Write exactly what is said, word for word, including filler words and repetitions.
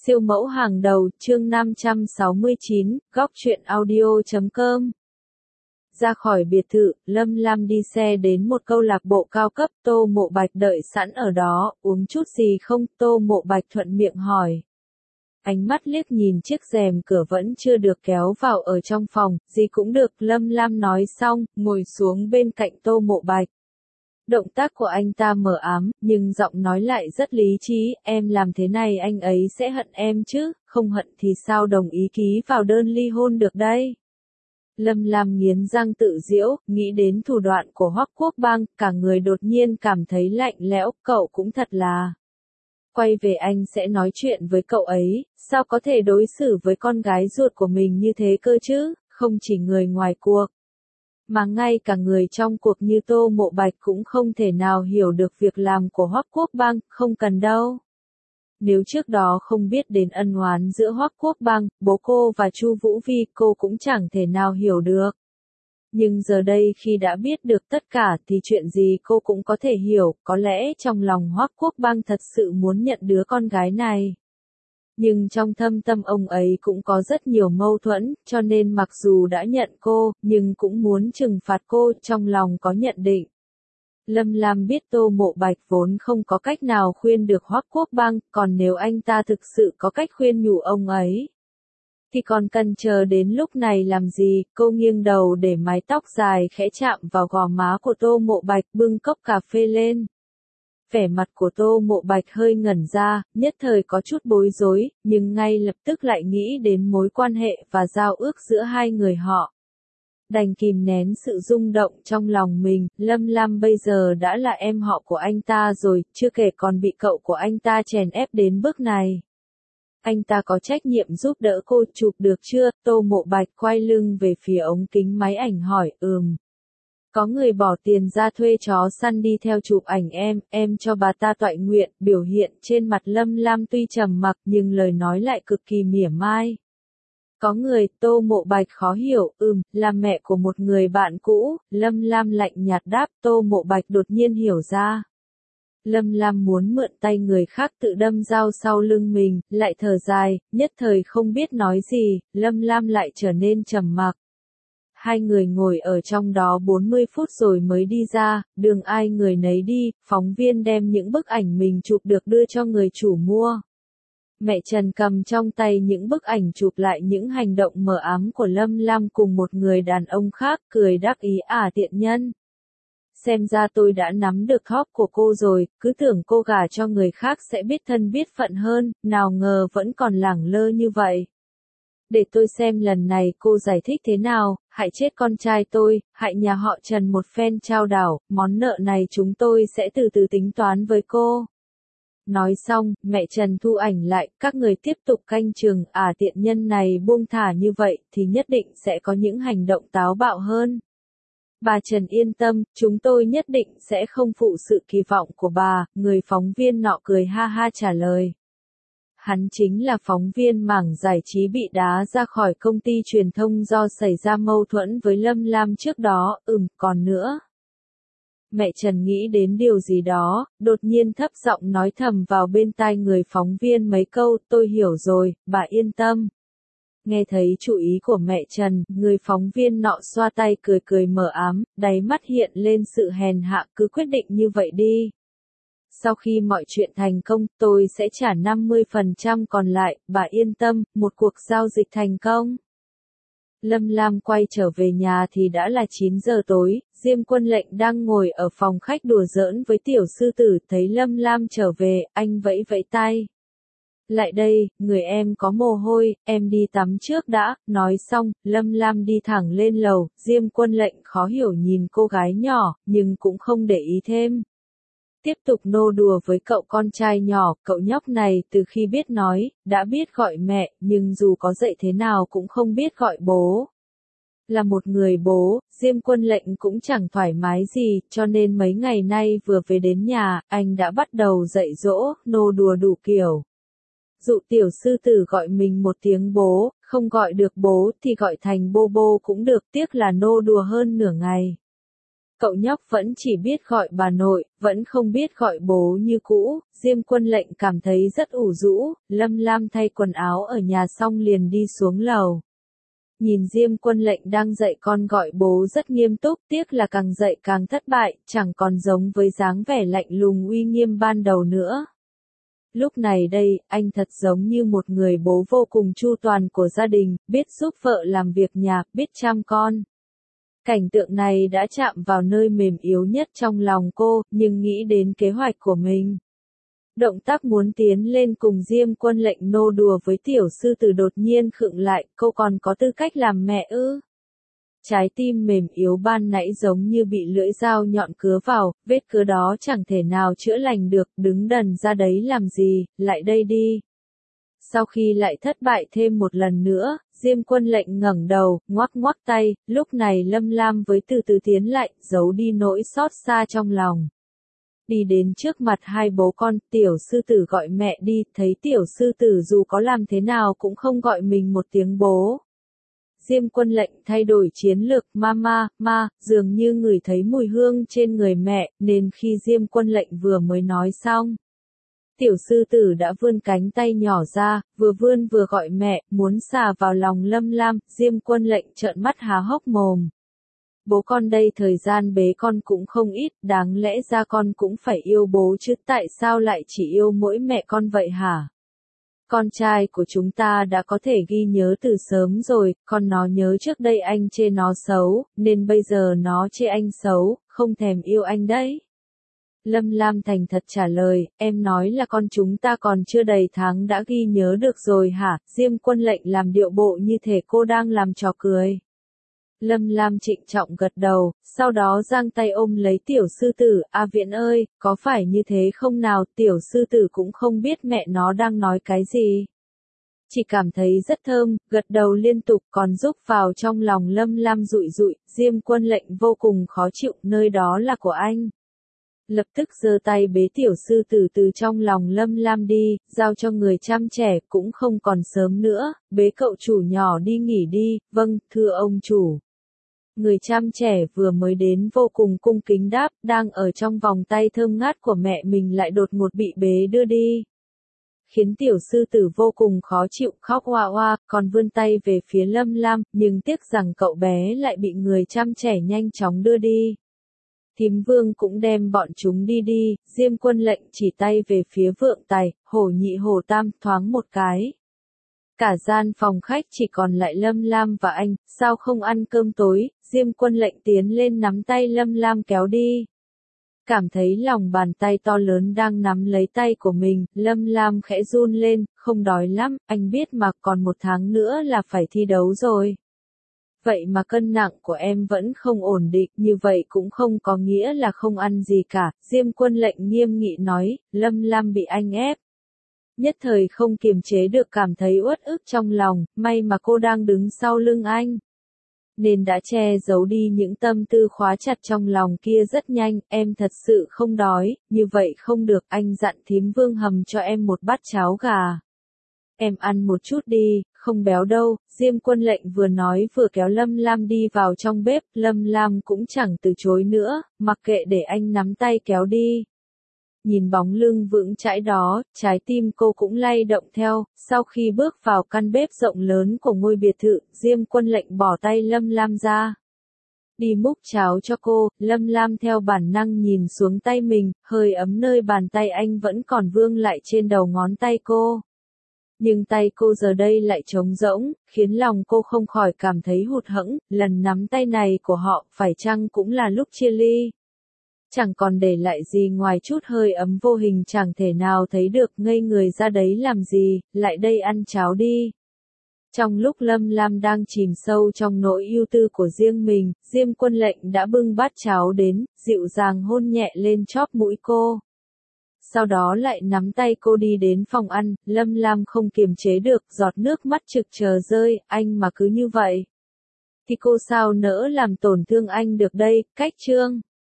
Siêu mẫu hàng đầu, chương năm trăm sáu mươi chín, góc truyện audio chấm com. Ra khỏi biệt thự, Lâm Lam đi xe đến một câu lạc bộ cao cấp, Tô Mộ Bạch đợi sẵn ở đó, uống chút gì không? Tô Mộ Bạch thuận miệng hỏi. Ánh mắt liếc nhìn chiếc rèm cửa vẫn chưa được kéo vào ở trong phòng, gì cũng được, Lâm Lam nói xong, ngồi xuống bên cạnh Tô Mộ Bạch. Động tác của anh ta mờ ám, nhưng giọng nói lại rất lý trí, em làm thế này anh ấy sẽ hận em chứ, không hận thì sao đồng ý ký vào đơn ly hôn được đây. Lâm Lam nghiến răng tự giễu, nghĩ đến thủ đoạn của Hoắc Quốc Bang, cả người đột nhiên cảm thấy lạnh lẽo, cậu cũng thật là. Quay về anh sẽ nói chuyện với cậu ấy, sao có thể đối xử với con gái ruột của mình như thế cơ chứ, không chỉ người ngoài cuộc. Mà ngay cả người trong cuộc như Tô Mộ Bạch cũng không thể nào hiểu được việc làm của Hoắc Quốc Bang, không cần đâu. Nếu trước đó không biết đến ân oán giữa Hoắc Quốc Bang, bố cô và Chu Vũ Vi, cô cũng chẳng thể nào hiểu được. Nhưng giờ đây khi đã biết được tất cả thì chuyện gì cô cũng có thể hiểu, có lẽ trong lòng Hoắc Quốc Bang thật sự muốn nhận đứa con gái này. Nhưng trong thâm tâm ông ấy cũng có rất nhiều mâu thuẫn, cho nên mặc dù đã nhận cô, nhưng cũng muốn trừng phạt cô, trong lòng có nhận định. Lâm Lam biết Tô Mộ Bạch vốn không có cách nào khuyên được Hoắc Quốc Bang, còn nếu anh ta thực sự có cách khuyên nhủ ông ấy, thì còn cần chờ đến lúc này làm gì? Cô nghiêng đầu để mái tóc dài khẽ chạm vào gò má của Tô Mộ Bạch, bưng cốc cà phê lên. Vẻ mặt của Tô Mộ Bạch hơi ngẩn ra, nhất thời có chút bối rối, nhưng ngay lập tức lại nghĩ đến mối quan hệ và giao ước giữa hai người họ. Đành kìm nén sự rung động trong lòng mình, Lâm Lam bây giờ đã là em họ của anh ta rồi, chưa kể còn bị cậu của anh ta chèn ép đến bước này. Anh ta có trách nhiệm giúp đỡ cô, chụp được chưa? Tô Mộ Bạch quay lưng về phía ống kính máy ảnh hỏi, ừm. Có người bỏ tiền ra thuê chó săn đi theo chụp ảnh em, em cho bà ta toại nguyện, biểu hiện trên mặt Lâm Lam tuy trầm mặc nhưng lời nói lại cực kỳ mỉa mai. Có người, Tô Mộ Bạch khó hiểu, ừm, là mẹ của một người bạn cũ, Lâm Lam lạnh nhạt đáp, Tô Mộ Bạch đột nhiên hiểu ra. Lâm Lam muốn mượn tay người khác tự đâm dao sau lưng mình, lại thở dài, nhất thời không biết nói gì, Lâm Lam lại trở nên trầm mặc. Hai người ngồi ở trong đó bốn mươi phút rồi mới đi ra, đường ai người nấy đi, phóng viên đem những bức ảnh mình chụp được đưa cho người chủ mua. Mẹ Trần cầm trong tay những bức ảnh chụp lại những hành động mờ ám của Lâm Lam cùng một người đàn ông khác, cười đắc ý, à tiện nhân. Xem ra tôi đã nắm được thóp của cô rồi, cứ tưởng cô gả cho người khác sẽ biết thân biết phận hơn, nào ngờ vẫn còn lẳng lơ như vậy. Để tôi xem lần này cô giải thích thế nào, hại chết con trai tôi, hại nhà họ Trần một phen trao đảo, món nợ này chúng tôi sẽ từ từ tính toán với cô. Nói xong, mẹ Trần thu ảnh lại, các người tiếp tục canh chừng, à tiện nhân này buông thả như vậy thì nhất định sẽ có những hành động táo bạo hơn. Bà Trần yên tâm, chúng tôi nhất định sẽ không phụ sự kỳ vọng của bà, người phóng viên nọ cười ha ha trả lời. Hắn chính là phóng viên mảng giải trí bị đá ra khỏi công ty truyền thông do xảy ra mâu thuẫn với Lâm Lam trước đó, ừm, còn nữa. Mẹ Trần nghĩ đến điều gì đó, đột nhiên thấp giọng nói thầm vào bên tai người phóng viên mấy câu, tôi hiểu rồi, bà yên tâm. Nghe thấy chú ý của mẹ Trần, người phóng viên nọ xoa tay cười cười mờ ám, đáy mắt hiện lên sự hèn hạ, cứ quyết định như vậy đi. Sau khi mọi chuyện thành công, tôi sẽ trả năm mươi phần trăm còn lại, bà yên tâm, một cuộc giao dịch thành công. Lâm Lam quay trở về nhà thì đã là chín giờ tối, Diêm Quân Lệnh đang ngồi ở phòng khách đùa giỡn với tiểu sư tử, thấy Lâm Lam trở về, anh vẫy vẫy tay. Lại đây, người em có mồ hôi, em đi tắm trước đã, nói xong, Lâm Lam đi thẳng lên lầu, Diêm Quân Lệnh khó hiểu nhìn cô gái nhỏ, nhưng cũng không để ý thêm. Tiếp tục nô đùa với cậu con trai nhỏ, cậu nhóc này từ khi biết nói, đã biết gọi mẹ, nhưng dù có dạy thế nào cũng không biết gọi bố. Là một người bố, Diêm Quân Lệnh cũng chẳng thoải mái gì, cho nên mấy ngày nay vừa về đến nhà, anh đã bắt đầu dạy dỗ, nô đùa đủ kiểu. Dụ tiểu sư tử gọi mình một tiếng bố, không gọi được bố thì gọi thành bô bô cũng được, tiếc là nô đùa hơn nửa ngày. Cậu nhóc vẫn chỉ biết gọi bà nội, vẫn không biết gọi bố như cũ. Diêm Quân Lệnh cảm thấy rất ủ rũ. Lâm Lam thay quần áo ở nhà xong liền đi xuống lầu. Nhìn Diêm Quân Lệnh đang dạy con gọi bố rất nghiêm túc, tiếc là càng dạy càng thất bại, chẳng còn giống với dáng vẻ lạnh lùng uy nghiêm ban đầu nữa. Lúc này đây, anh thật giống như một người bố vô cùng chu toàn của gia đình, biết giúp vợ làm việc nhà, biết chăm con. Cảnh tượng này đã chạm vào nơi mềm yếu nhất trong lòng cô, nhưng nghĩ đến kế hoạch của mình. Động tác muốn tiến lên cùng Diêm Quân Lệnh nô đùa với tiểu sư tử đột nhiên khựng lại, cô còn có tư cách làm mẹ ư? Trái tim mềm yếu ban nãy giống như bị lưỡi dao nhọn cứa vào, vết cứa đó chẳng thể nào chữa lành được, đứng đần ra đấy làm gì, lại đây đi. Sau khi lại thất bại thêm một lần nữa, Diêm Quân Lệnh ngẩng đầu, ngoắc ngoắc tay, lúc này Lâm Lam với từ từ tiến lại, giấu đi nỗi xót xa trong lòng. Đi đến trước mặt hai bố con, tiểu sư tử gọi mẹ đi, thấy tiểu sư tử dù có làm thế nào cũng không gọi mình một tiếng bố. Diêm Quân Lệnh thay đổi chiến lược, mama, ma, dường như ngửi thấy mùi hương trên người mẹ, nên khi Diêm Quân Lệnh vừa mới nói xong. Tiểu sư tử đã vươn cánh tay nhỏ ra, vừa vươn vừa gọi mẹ, muốn xà vào lòng Lâm Lam. Diêm Quân Lệnh trợn mắt há hốc mồm. Bố con đây thời gian bế con cũng không ít, đáng lẽ ra con cũng phải yêu bố chứ, tại sao lại chỉ yêu mỗi mẹ con vậy hả? Con trai của chúng ta đã có thể ghi nhớ từ sớm rồi, con nó nhớ trước đây anh chê nó xấu, nên bây giờ nó chê anh xấu, không thèm yêu anh đấy. Lâm Lam thành thật trả lời, em nói là con chúng ta còn chưa đầy tháng đã ghi nhớ được rồi hả? Diêm Quân Lệnh làm điệu bộ như thể cô đang làm trò cười. Lâm Lam trịnh trọng gật đầu, sau đó giang tay ôm lấy tiểu sư tử, A Viễn ơi, có phải như thế không nào? Tiểu sư tử cũng không biết mẹ nó đang nói cái gì. Chỉ cảm thấy rất thơm, gật đầu liên tục còn rúc vào trong lòng Lâm Lam rụi rụi. Diêm Quân Lệnh vô cùng khó chịu, nơi đó là của anh. Lập tức giơ tay bế tiểu sư tử từ trong lòng Lâm Lam đi, giao cho người chăm trẻ, cũng không còn sớm nữa, bế cậu chủ nhỏ đi nghỉ đi. Vâng, thưa ông chủ. Người chăm trẻ vừa mới đến vô cùng cung kính đáp, đang ở trong vòng tay thơm ngát của mẹ mình lại đột ngột bị bế đưa đi. Khiến tiểu sư tử vô cùng khó chịu, khóc oa oa, còn vươn tay về phía Lâm Lam, nhưng tiếc rằng cậu bé lại bị người chăm trẻ nhanh chóng đưa đi. Thím Vương cũng đem bọn chúng đi đi. Diêm Quân Lệnh chỉ tay về phía Vượng Tài, Hổ Nhị Hổ Tam, thoáng một cái. Cả gian phòng khách chỉ còn lại Lâm Lam và anh, sao không ăn cơm tối? Diêm Quân Lệnh tiến lên nắm tay Lâm Lam kéo đi. Cảm thấy lòng bàn tay to lớn đang nắm lấy tay của mình, Lâm Lam khẽ run lên, không đói lắm, anh biết mà, còn một tháng nữa là phải thi đấu rồi. Vậy mà cân nặng của em vẫn không ổn định, như vậy cũng không có nghĩa là không ăn gì cả. Diêm Quân Lệnh nghiêm nghị nói, Lâm Lam bị anh ép. Nhất thời không kiềm chế được cảm thấy uất ức trong lòng, may mà cô đang đứng sau lưng anh. Nên đã che giấu đi những tâm tư khóa chặt trong lòng kia rất nhanh, em thật sự không đói, như vậy không được, anh dặn thím Vương hầm cho em một bát cháo gà. Em ăn một chút đi, không béo đâu. Diêm Quân Lệnh vừa nói vừa kéo Lâm Lam đi vào trong bếp, Lâm Lam cũng chẳng từ chối nữa, mặc kệ để anh nắm tay kéo đi. Nhìn bóng lưng vững chãi đó, trái tim cô cũng lay động theo. Sau khi bước vào căn bếp rộng lớn của ngôi biệt thự, Diêm Quân Lệnh bỏ tay Lâm Lam ra. Đi múc cháo cho cô, Lâm Lam theo bản năng nhìn xuống tay mình, hơi ấm nơi bàn tay anh vẫn còn vương lại trên đầu ngón tay cô. Nhưng tay cô giờ đây lại trống rỗng, khiến lòng cô không khỏi cảm thấy hụt hẫng, lần nắm tay này của họ, phải chăng cũng là lúc chia ly? Chẳng còn để lại gì ngoài chút hơi ấm vô hình chẳng thể nào thấy được, ngây người ra đấy làm gì, lại đây ăn cháo đi. Trong lúc Lâm Lam đang chìm sâu trong nỗi ưu tư của riêng mình, Diêm Quân Lệnh đã bưng bát cháo đến, dịu dàng hôn nhẹ lên chóp mũi cô. Sau đó lại nắm tay cô đi đến phòng ăn, Lâm Lam không kiềm chế được, giọt nước mắt trực chờ rơi, anh mà cứ như vậy. Thì cô sao nỡ làm tổn thương anh được đây, cách chương.